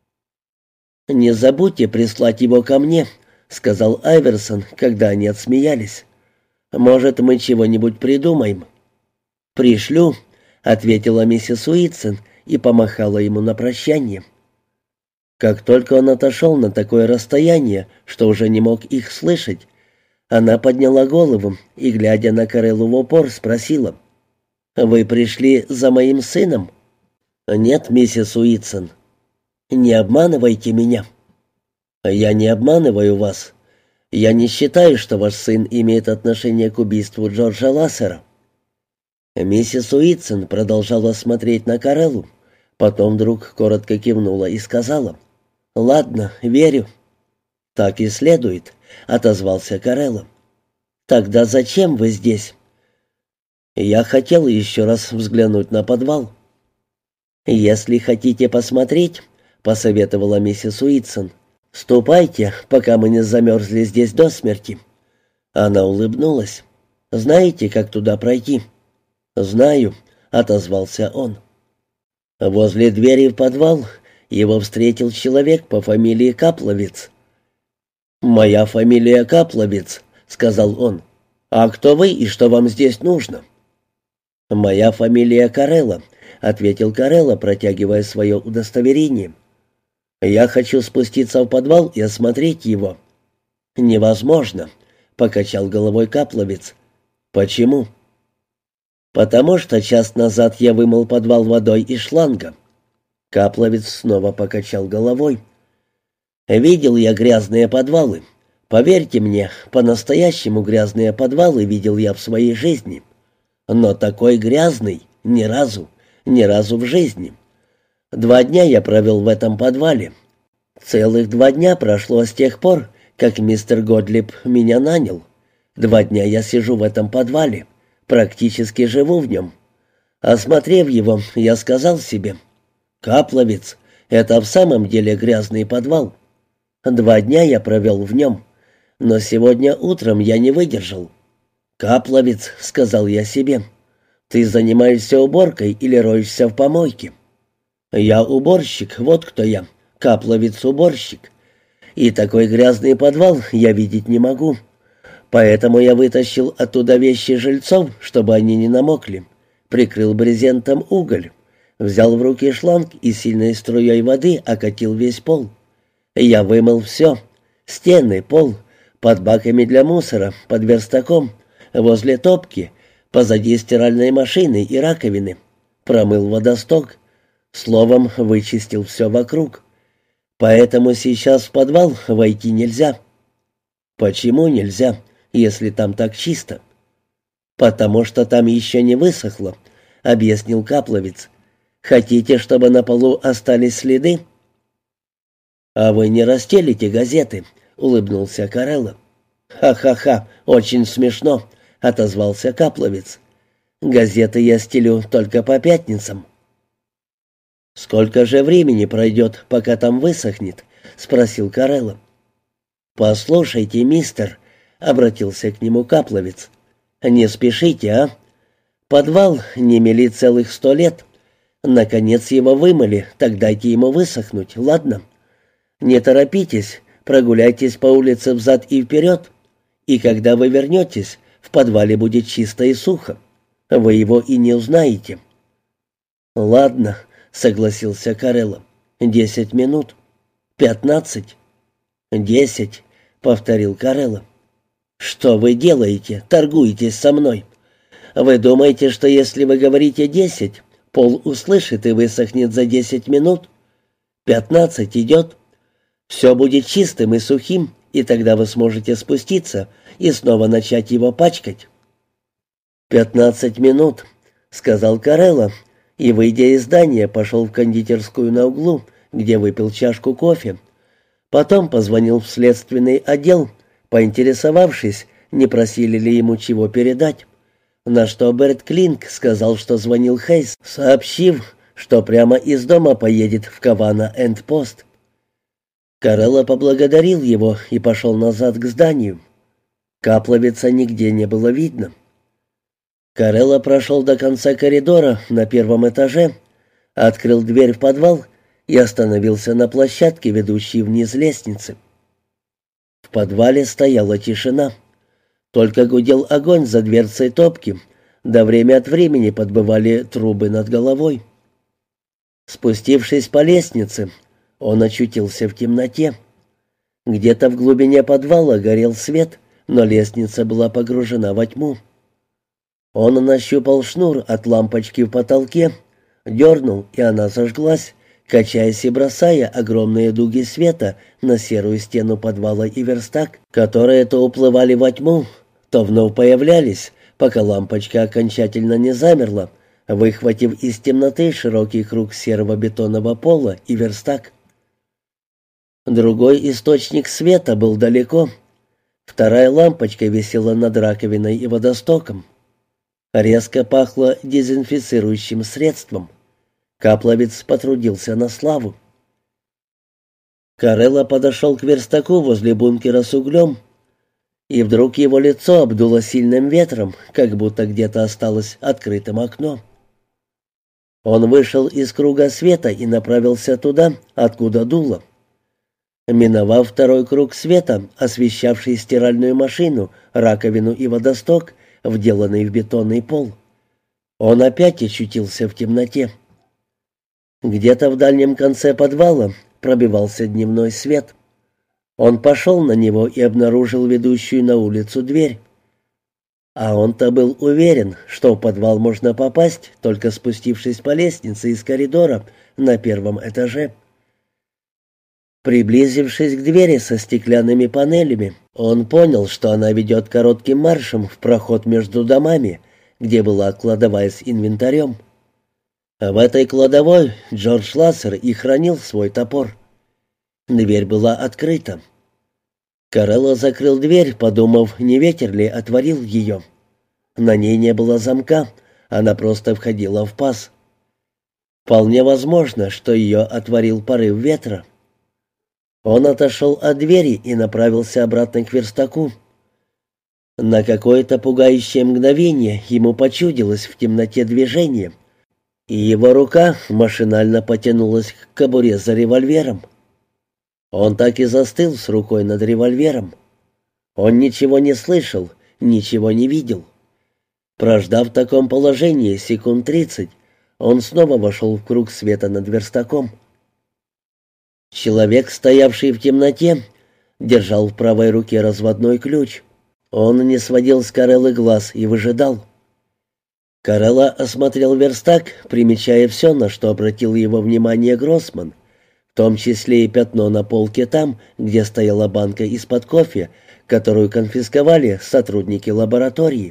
«Не забудьте прислать его ко мне», — сказал Айверсон, когда они отсмеялись. «Может, мы чего-нибудь придумаем». «Пришлю», — ответила миссис Уитсон и помахала ему на прощание. Как только он отошел на такое расстояние, что уже не мог их слышать, она подняла голову и, глядя на Кареллу в упор, спросила: «Вы пришли за моим сыном?» «Нет, миссис Уитсон». «Не обманывайте меня». «Я не обманываю вас. Я не считаю, что ваш сын имеет отношение к убийству Джорджа Лассера». Миссис Уитсон продолжала смотреть на Кареллу, потом вдруг коротко кивнула и сказала: «Ладно, верю». «Так и следует», — отозвался Карелло. «Тогда зачем вы здесь?» «Я хотел еще раз взглянуть на подвал». «Если хотите посмотреть», — посоветовала миссис Уитсон, — «ступайте, пока мы не замерзли здесь до смерти». Она улыбнулась. «Знаете, как туда пройти?» «Знаю», — отозвался он. Возле двери в подвал его встретил человек по фамилии Капловец. «Моя фамилия Капловец», — сказал он. «А кто вы и что вам здесь нужно?» «Моя фамилия Карелла», — ответил Карелла, протягивая свое удостоверение. «Я хочу спуститься в подвал и осмотреть его». «Невозможно», — покачал головой Капловец. «Почему?» «Потому что час назад я вымыл подвал водой из шланга». Капловец снова покачал головой. «Видел я грязные подвалы. Поверьте мне, по-настоящему грязные подвалы видел я в своей жизни. Но такой грязный ни разу, ни разу в жизни. Два дня я провел в этом подвале. Целых два дня прошло с тех пор, как мистер Годлиб меня нанял. Два дня я сижу в этом подвале. Практически живу в нем. Осмотрев его, я сказал себе: «Капловец, это в самом деле грязный подвал». Два дня я провел в нем, но сегодня утром я не выдержал. «Капловец», — сказал я себе, — «ты занимаешься уборкой или роешься в помойке?» «Я уборщик, вот кто я, Капловец-уборщик. И такой грязный подвал я видеть не могу. Поэтому я вытащил оттуда вещи жильцов, чтобы они не намокли, прикрыл брезентом уголь, взял в руки шланг и сильной струей воды окатил весь пол. Я вымыл все: стены, пол, под баками для мусора, под верстаком, возле топки, позади стиральной машины и раковины, промыл водосток, словом, вычистил все вокруг. Поэтому сейчас в подвал войти нельзя». «Почему нельзя, если там так чисто?» «Потому что там еще не высохло», — объяснил Капловец. «Хотите, чтобы на полу остались следы?» «А вы не расстелите газеты?» — улыбнулся Карелло. «Ха-ха-ха, очень смешно», — отозвался Капловец. «Газеты я стелю только по пятницам». «Сколько же времени пройдет, пока там высохнет?» — спросил Карелло. «Послушайте, мистер», — обратился к нему Капловец, — «не спешите, а? Подвал не мели целых сто лет. Наконец его вымыли, так дайте ему высохнуть, ладно? Не торопитесь, прогуляйтесь по улице взад и вперед, и когда вы вернетесь, в подвале будет чисто и сухо. Вы его и не узнаете». «Ладно», — согласился Карелло, — «десять минут. Пятнадцать». «Десять», — повторил Карелло. «Что вы делаете? Торгуетесь со мной? Вы думаете, что если вы говорите десять, пол услышит и высохнет за десять минут? Пятнадцать идет. Все будет чистым и сухим, и тогда вы сможете спуститься и снова начать его пачкать». «Пятнадцать минут», — сказал Карелло, и, выйдя из здания, пошел в кондитерскую на углу, где выпил чашку кофе. Потом позвонил в следственный отдел, поинтересовавшись, не просили ли ему чего передать, на что Берт Клинк сказал, что звонил Хейс, сообщив, что прямо из дома поедет в Кавана-энд-Пост. Карелло поблагодарил его и пошел назад к зданию. Капловеца нигде не было видно. Карелло прошел до конца коридора на первом этаже, открыл дверь в подвал и остановился на площадке, ведущей вниз лестницы. В подвале стояла тишина. Только гудел огонь за дверцей топки, да время от времени подбывали трубы над головой. Спустившись по лестнице, он очутился в темноте. Где-то в глубине подвала горел свет, но лестница была погружена во тьму. Он нащупал шнур от лампочки в потолке, дернул, и она зажглась, качаясь и бросая огромные дуги света на серую стену подвала и верстак, которые то уплывали во тьму, то вновь появлялись, пока лампочка окончательно не замерла, выхватив из темноты широкий круг серого бетонного пола и верстак. Другой источник света был далеко. Вторая лампочка висела над раковиной и водостоком. Резко пахло дезинфицирующим средством. Капловец потрудился на славу. Карелло подошел к верстаку возле бункера с углем, и вдруг его лицо обдуло сильным ветром, как будто где-то осталось открытым окно. Он вышел из круга света и направился туда, откуда дуло. Миновав второй круг света, освещавший стиральную машину, раковину и водосток, вделанный в бетонный пол, он опять очутился в темноте. Где-то в дальнем конце подвала пробивался дневной свет. Он пошел на него и обнаружил ведущую на улицу дверь. А он-то был уверен, что в подвал можно попасть, только спустившись по лестнице из коридора на первом этаже. Приблизившись к двери со стеклянными панелями, он понял, что она ведет коротким маршем в проход между домами, где была кладовая с инвентарем. В этой кладовой Джордж Лассер и хранил свой топор. Дверь была открыта. Карелло закрыл дверь, подумав, не ветер ли отворил ее. На ней не было замка, она просто входила в паз. Вполне возможно, что ее отворил порыв ветра. Он отошел от двери и направился обратно к верстаку. На какое-то пугающее мгновение ему почудилось в темноте движение, и его рука машинально потянулась к кобуре за револьвером. Он так и застыл с рукой над револьвером. Он ничего не слышал, ничего не видел. Прождав в таком положении секунд тридцать, он снова вошел в круг света над верстаком. Человек, стоявший в темноте, держал в правой руке разводной ключ. Он не сводил с Кареллы глаз и выжидал. Карелла осмотрел верстак, примечая все, на что обратил его внимание Гроссман, в том числе и пятно на полке там, где стояла банка из-под кофе, которую конфисковали сотрудники лаборатории.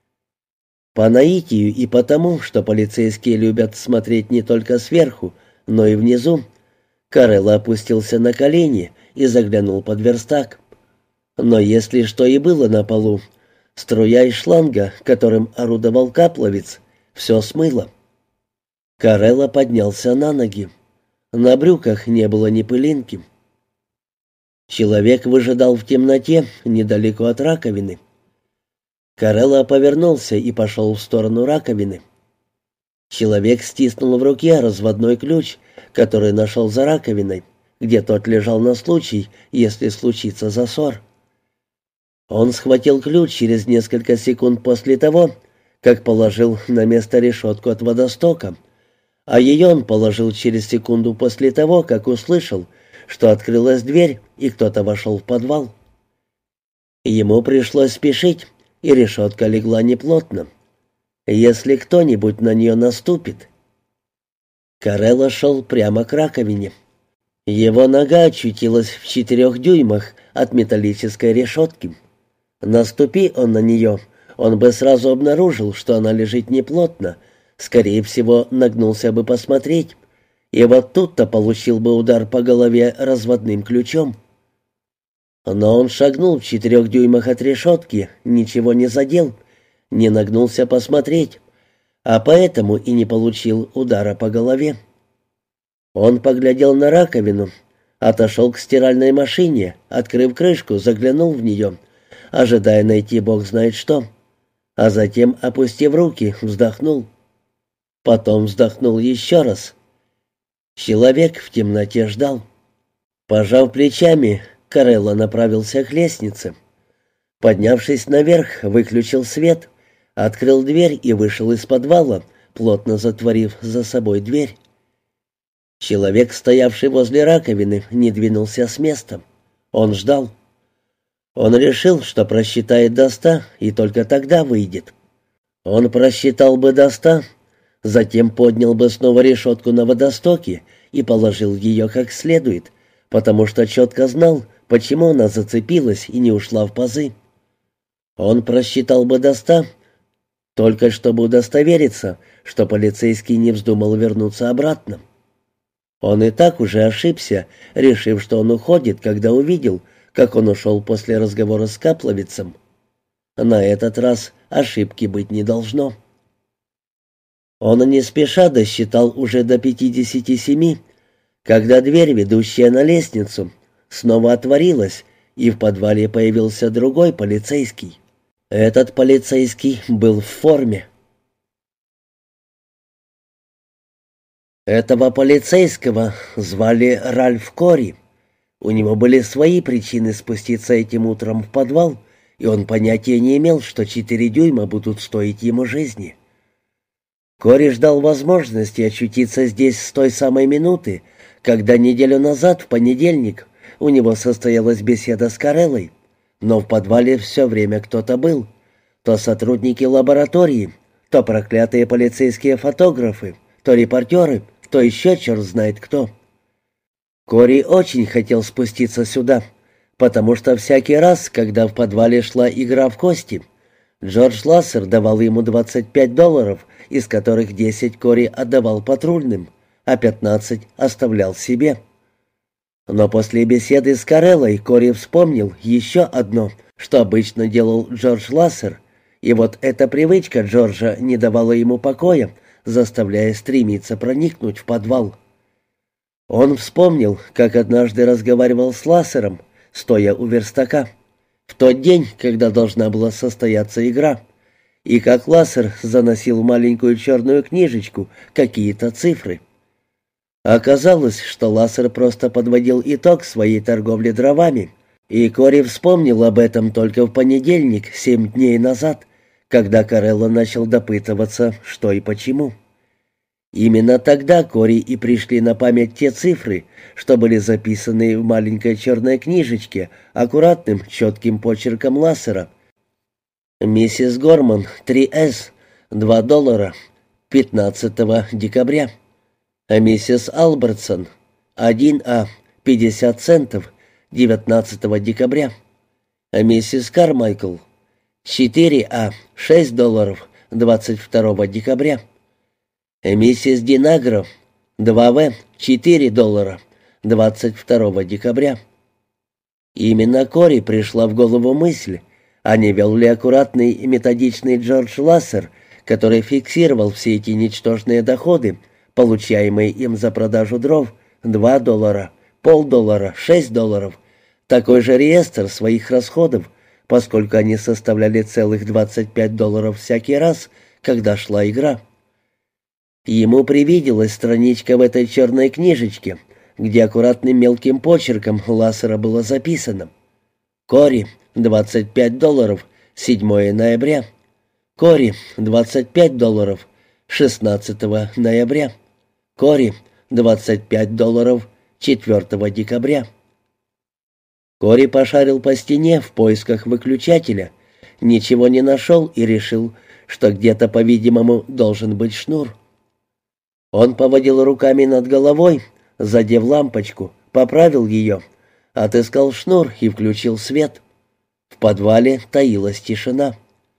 По наитию и потому, что полицейские любят смотреть не только сверху, но и внизу, Карелла опустился на колени и заглянул под верстак. Но если что и было на полу, струя из шланга, которым орудовал капловец, все смыло. Карелла поднялся на ноги. На брюках не было ни пылинки. Человек выжидал в темноте недалеко от раковины. Карелла повернулся и пошел в сторону раковины. Человек стиснул в руке разводной ключ, который нашел за раковиной, где тот лежал на случай, если случится засор. Он схватил ключ через несколько секунд после того, как положил на место решетку от водостока, а ее он положил через секунду после того, как услышал, что открылась дверь и кто-то вошел в подвал. Ему пришлось спешить, и решетка легла неплотно. Если кто-нибудь на нее наступит... Карелла шел прямо к раковине. Его нога очутилась в четырех дюймах от металлической решетки. Наступи он на нее, он бы сразу обнаружил, что она лежит неплотно, скорее всего, нагнулся бы посмотреть, и вот тут-то получил бы удар по голове разводным ключом. Но он шагнул в четырех дюймах от решетки, ничего не задел, не нагнулся посмотреть, а поэтому и не получил удара по голове. Он поглядел на раковину, отошел к стиральной машине, открыв крышку, заглянул в нее, ожидая найти бог знает что, а затем, опустив руки, вздохнул. Потом вздохнул еще раз. Человек в темноте ждал. Пожав плечами, Карелла направился к лестнице. Поднявшись наверх, выключил свет, открыл дверь и вышел из подвала, плотно затворив за собой дверь. Человек, стоявший возле раковины, не двинулся с места. Он ждал. Он решил, что просчитает до ста и только тогда выйдет. Он просчитал бы до ста, затем поднял бы снова решетку на водостоке и положил ее как следует, потому что четко знал, почему она зацепилась и не ушла в пазы. Он просчитал бы до ста, только чтобы удостовериться, что полицейский не вздумал вернуться обратно. Он и так уже ошибся, решив, что он уходит, когда увидел, как он ушел после разговора с Капловицем. На этот раз ошибки быть не должно. Он не спеша досчитал уже до пятидесяти семи, когда дверь, ведущая на лестницу, снова отворилась, и в подвале появился другой полицейский. Этот полицейский был в форме. Этого полицейского звали Ральф Кори. У него были свои причины спуститься этим утром в подвал, и он понятия не имел, что четыре дюйма будут стоить ему жизни. Кори ждал возможности очутиться здесь с той самой минуты, когда неделю назад, в понедельник, у него состоялась беседа с Кареллой, но в подвале все время кто-то был. То сотрудники лаборатории, то проклятые полицейские фотографы, то репортеры, то еще черт знает кто. Кори очень хотел спуститься сюда, потому что всякий раз, когда в подвале шла игра в кости, Джордж Лассер давал ему двадцать пять долларов, из которых десять Кори отдавал патрульным, а пятнадцать оставлял себе. Но после беседы с Кареллой Кори вспомнил еще одно, что обычно делал Джордж Лассер, И вот эта привычка Джорджа не давала ему покоя, заставляя стремиться проникнуть в подвал. Он вспомнил, как однажды разговаривал с Лассером, стоя у верстака, в тот день, когда должна была состояться игра, и как Лассер заносил в маленькую черную книжечку какие-то цифры. Оказалось, что Лассер просто подводил итог своей торговли дровами, и Кори вспомнил об этом только в понедельник, семь дней назад, когда Карелло начал допытываться, что и почему. Именно тогда Кори и пришли на память те цифры, что были записаны в маленькой черной книжечке аккуратным, четким почерком Лассера. «Миссис Горман, три эс, два доллара, пятнадцатого декабря. А миссис Албертсон, один а, пятьдесят центов, девятнадцатого декабря. А миссис Кармайкл, четыре а, шесть долларов, двадцать второго декабря. А миссис Динагро, два вэ, четыре доллара, двадцать второго декабря». Именно Кори пришла в голову мысль, а не вел ли аккуратный и методичный Джордж Лассер, который фиксировал все эти ничтожные доходы, получаемые им за продажу дров, два доллара, полдоллара, шесть долларов, такой же реестр своих расходов, поскольку они составляли целых двадцать пять долларов всякий раз, когда шла игра. Ему привиделась страничка в этой черной книжечке, где аккуратным мелким почерком Лассера было записано: «Кори, двадцать пять долларов, седьмого ноября. Кори, двадцать пять долларов, шестнадцатого ноября. Кори, двадцать пять долларов, четвертого декабря». Кори пошарил по стене в поисках выключателя, ничего не нашел и решил, что где-то, по-видимому, должен быть шнур. Он поводил руками над головой, задев лампочку, поправил ее, отыскал шнур и включил свет. В подвале таилась тишина.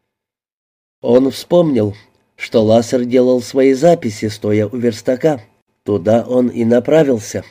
Он вспомнил, что Лассер делал свои записи, стоя у верстака. Туда он и направился.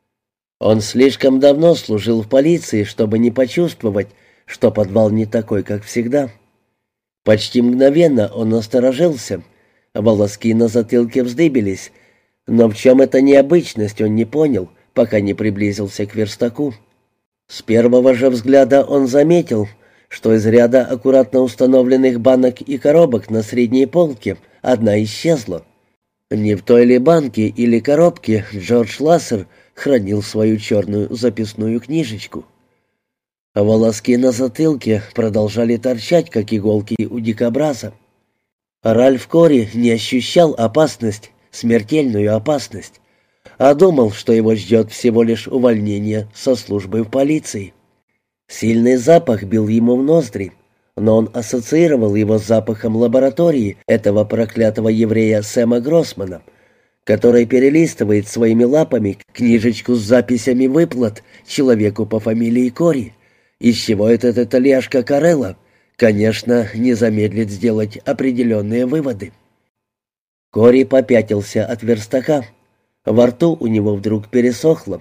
Он слишком давно служил в полиции, чтобы не почувствовать, что подвал не такой, как всегда. Почти мгновенно он насторожился, волоски на затылке вздыбились, но в чем эта необычность, он не понял, пока не приблизился к верстаку. С первого же взгляда он заметил, что из ряда аккуратно установленных банок и коробок на средней полке одна исчезла. Не в той ли банке или коробке Джордж Лассер хранил свою черную записную книжечку? Волоски на затылке продолжали торчать, как иголки у дикобраза. Ральф Кори не ощущал опасность, смертельную опасность, а думал, что его ждет всего лишь увольнение со службы в полиции. Сильный запах бил ему в ноздри, но он ассоциировал его с запахом лаборатории этого проклятого еврея Сэма Гроссмана, который перелистывает своими лапами книжечку с записями выплат человеку по фамилии Кори, из чего этот итальяшка Карелло, конечно, не замедлит сделать определенные выводы. Кори попятился от верстака. Во рту у него вдруг пересохло.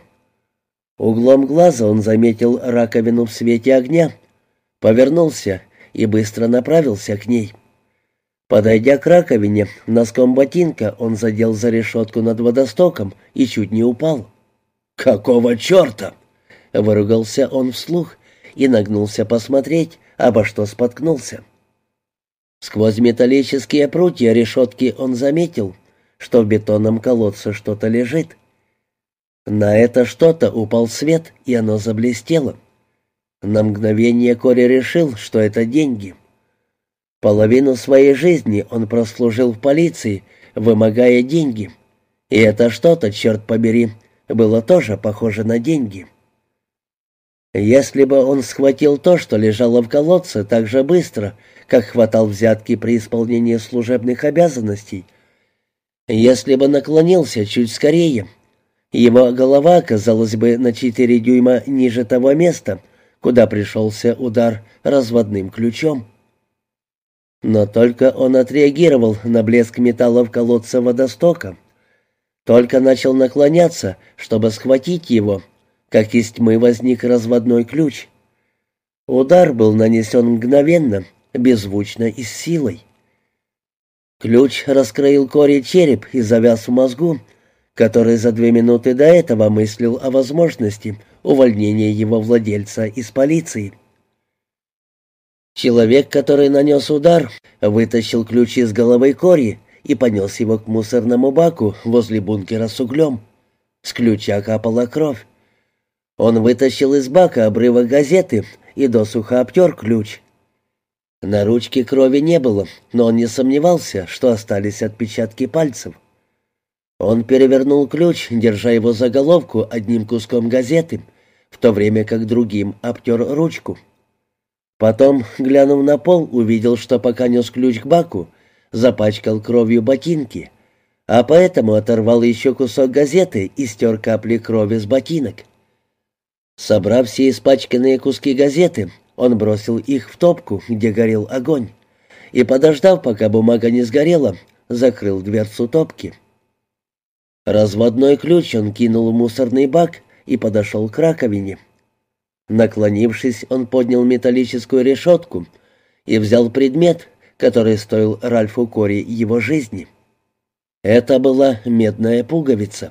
Углом глаза он заметил раковину в свете огня, повернулся и быстро направился к ней. Подойдя к раковине, носком ботинка он задел за решетку над водостоком и чуть не упал. «Какого черта?» — выругался он вслух и нагнулся посмотреть, обо что споткнулся. Сквозь металлические прутья решетки он заметил, что в бетонном колодце что-то лежит. На это что-то упал свет, и оно заблестело. На мгновение Кори решил, что это деньги. Половину своей жизни он прослужил в полиции, вымогая деньги. И это что-то, черт побери, было тоже похоже на деньги. Если бы он схватил то, что лежало в колодце, так же быстро, как хватал взятки при исполнении служебных обязанностей, если бы наклонился чуть скорее, его голова оказалась бы на четыре дюйма ниже того места, куда пришелся удар разводным ключом. Но только он отреагировал на блеск металла в колодце водостока, только начал наклоняться, чтобы схватить его, как из тьмы возник разводной ключ. Удар был нанесен мгновенно, беззвучно и с силой. Ключ раскроил Кори череп и завяз в мозгу, который за две минуты до этого мыслил о возможности увольнения его владельца из полиции. Человек, который нанес удар, вытащил ключ из головы Кори и понес его к мусорному баку возле бункера с углем. С ключа капала кровь. Он вытащил из бака обрывок газеты и досуха обтер ключ. На ручке крови не было, но он не сомневался, что остались отпечатки пальцев. Он перевернул ключ, держа его за головку одним куском газеты, в то время как другим обтер ручку. Потом, глянув на пол, увидел, что пока нес ключ к баку, запачкал кровью ботинки, а поэтому оторвал еще кусок газеты и стер капли крови с ботинок. Собрав все испачканные куски газеты, он бросил их в топку, где горел огонь, и, подождав, пока бумага не сгорела, закрыл дверцу топки. Разводной ключ он кинул в мусорный бак и подошел к раковине. Наклонившись, он поднял металлическую решетку и взял предмет, который стоил Ральфу Кори его жизни. Это была медная пуговица.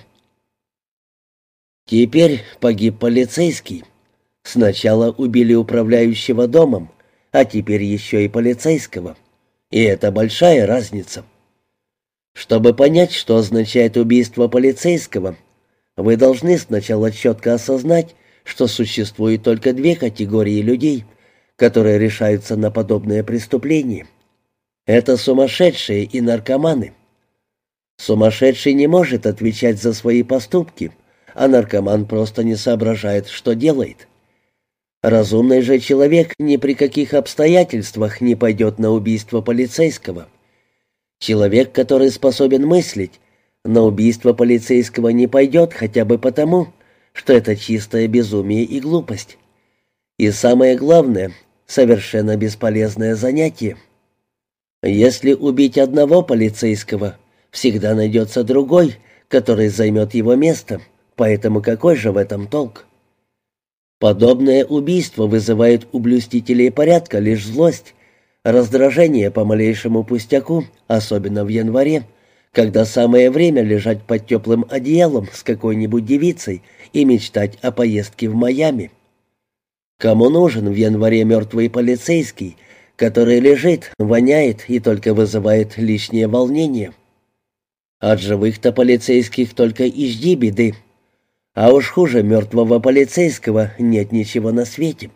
Теперь погиб полицейский. Сначала убили управляющего домом, а теперь еще и полицейского. И это большая разница. Чтобы понять, что означает убийство полицейского, вы должны сначала четко осознать, что существует только две категории людей, которые решаются на подобное преступление. Это сумасшедшие и наркоманы. Сумасшедший не может отвечать за свои поступки, а наркоман просто не соображает, что делает. Разумный же человек ни при каких обстоятельствах не пойдет на убийство полицейского. Человек, который способен мыслить, на убийство полицейского не пойдет хотя бы потому, что это чистое безумие и глупость. И самое главное, совершенно бесполезное занятие. Если убить одного полицейского, всегда найдется другой, который займет его место, поэтому какой же в этом толк? Подобное убийство вызывает у блюстителей порядка лишь злость, раздражение по малейшему пустяку, особенно в январе, когда самое время лежать под теплым одеялом с какой-нибудь девицей и мечтать о поездке в Майами. Кому нужен в январе мертвый полицейский, который лежит, воняет и только вызывает лишнее волнение? От живых-то полицейских только и жди беды. А уж хуже мертвого полицейского нет ничего на свете.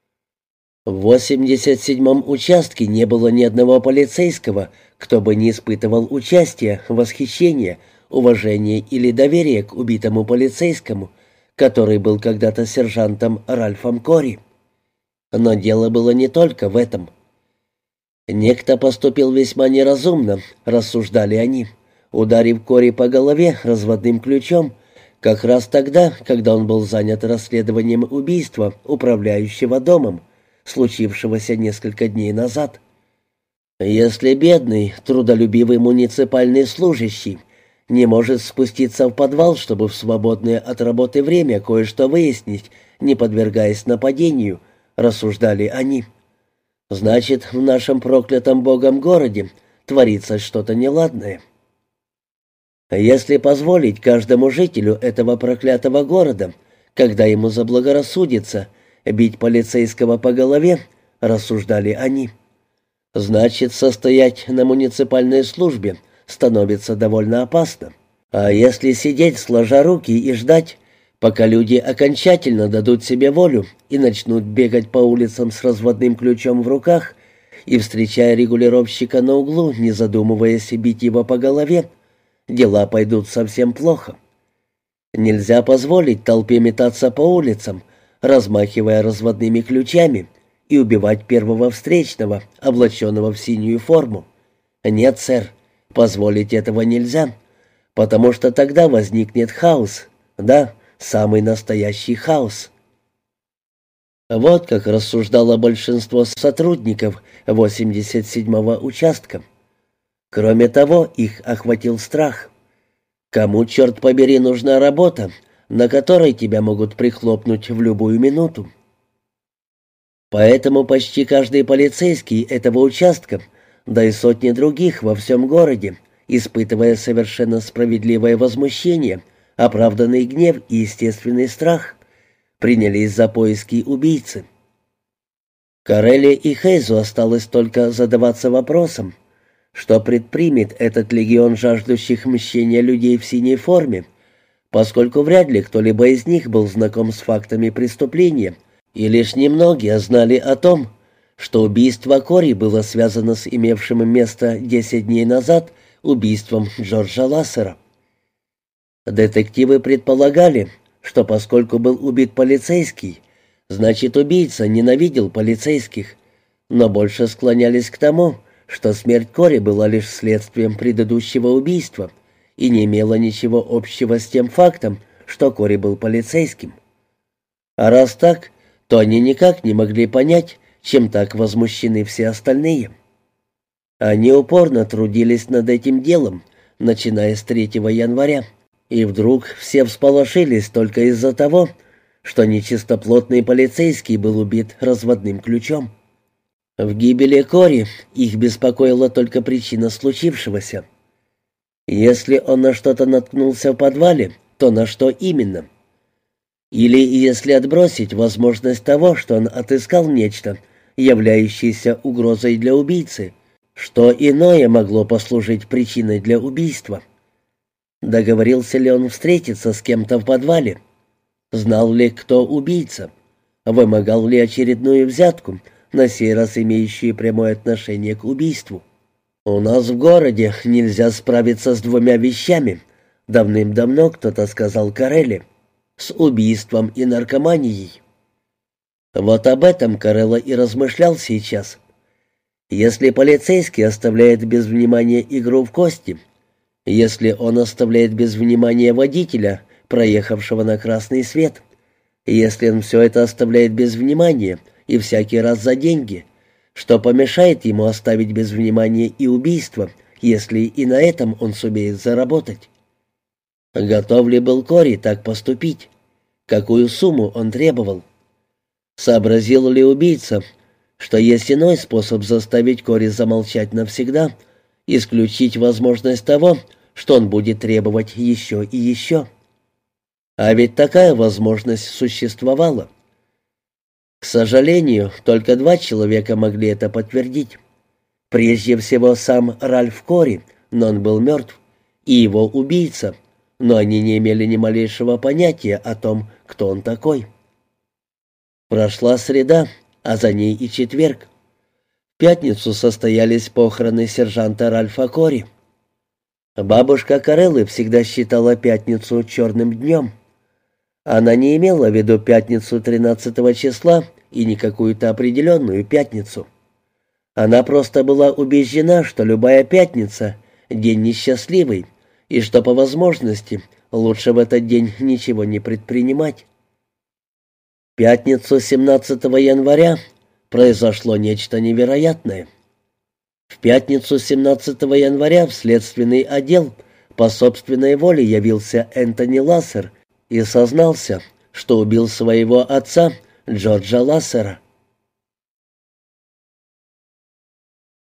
В восемьдесят седьмом участке не было ни одного полицейского, кто бы не испытывал участия, восхищения, уважения или доверия к убитому полицейскому, который был когда-то сержантом Ральфом Кори. Но дело было не только в этом. Некто поступил весьма неразумно, рассуждали они, ударив Кори по голове разводным ключом, как раз тогда, когда он был занят расследованием убийства управляющего домом, случившегося несколько дней назад. Если бедный, трудолюбивый муниципальный служащий не может спуститься в подвал, чтобы в свободное от работы время кое-что выяснить, не подвергаясь нападению, рассуждали они, значит, в нашем проклятом Богом городе творится что-то неладное. Если позволить каждому жителю этого проклятого города, когда ему заблагорассудится, бить полицейского по голове, рассуждали они, значит, состоять на муниципальной службе становится довольно опасно. А если сидеть сложа руки и ждать, пока люди окончательно дадут себе волю и начнут бегать по улицам с разводным ключом в руках и, встречая регулировщика на углу, не задумываясь бить его по голове, дела пойдут совсем плохо. Нельзя позволить толпе метаться по улицам, размахивая разводными ключами, и убивать первого встречного, облаченного в синюю форму. Нет, сэр, позволить этого нельзя, потому что тогда возникнет хаос, да, самый настоящий хаос. Вот как рассуждало большинство сотрудников восемьдесят седьмого участка. Кроме того, их охватил страх. Кому, черт побери, нужна работа, на которой тебя могут прихлопнуть в любую минуту? Поэтому почти каждый полицейский этого участка, да и сотни других во всем городе, испытывая совершенно справедливое возмущение, оправданный гнев и естественный страх, принялись за поиски убийцы. Карелли и Хейзу осталось только задаваться вопросом, что предпримет этот легион жаждущих мщения людей в синей форме, поскольку вряд ли кто-либо из них был знаком с фактами преступления, и лишь немногие знали о том, что убийство Кори было связано с имевшим место десять дней назад убийством Джорджа Лассера. Детективы предполагали, что поскольку был убит полицейский, значит, убийца ненавидел полицейских, но больше склонялись к тому, что смерть Кори была лишь следствием предыдущего убийства и не имела ничего общего с тем фактом, что Кори был полицейским. А раз так, то они никак не могли понять, чем так возмущены все остальные. Они упорно трудились над этим делом, начиная с третьего января, и вдруг все всполошились только из-за того, что нечистоплотный полицейский был убит разводным ключом. В гибели Кори их беспокоила только причина случившегося. Если он на что-то наткнулся в подвале, то на что именно? Или если отбросить возможность того, что он отыскал нечто, являющееся угрозой для убийцы, что иное могло послужить причиной для убийства? Договорился ли он встретиться с кем-то в подвале? Знал ли, кто убийца? Вымогал ли очередную взятку, на сей раз имеющую прямое отношение к убийству? «У нас в городе нельзя справиться с двумя вещами», — давным-давно кто-то сказал Карелли, — «с убийством и наркоманией». Вот об этом Карелло и размышлял сейчас. Если полицейский оставляет без внимания игру в кости, если он оставляет без внимания водителя, проехавшего на красный свет, если он все это оставляет без внимания и всякий раз за деньги, что помешает ему оставить без внимания и убийство, если и на этом он сумеет заработать? Готов ли был Кори так поступить? Какую сумму он требовал? Сообразил ли убийца, что есть иной способ заставить Кори замолчать навсегда, исключить возможность того, что он будет требовать еще и еще? А ведь такая возможность существовала. К сожалению, только два человека могли это подтвердить. Прежде всего сам Ральф Кори, но он был мертв, и его убийца, но они не имели ни малейшего понятия о том, кто он такой. Прошла среда, а за ней и четверг. В пятницу состоялись похороны сержанта Ральфа Кори. Бабушка Кареллы всегда считала пятницу черным днем. Она не имела в виду пятницу тринадцатого числа и не какую-то определенную пятницу. Она просто была убеждена, что любая пятница — день несчастливый, и что по возможности лучше в этот день ничего не предпринимать. В пятницу семнадцатого января произошло нечто невероятное. В пятницу семнадцатого января в следственный отдел по собственной воле явился Энтони Лассер и сознался, что убил своего отца Джорджа Лассера.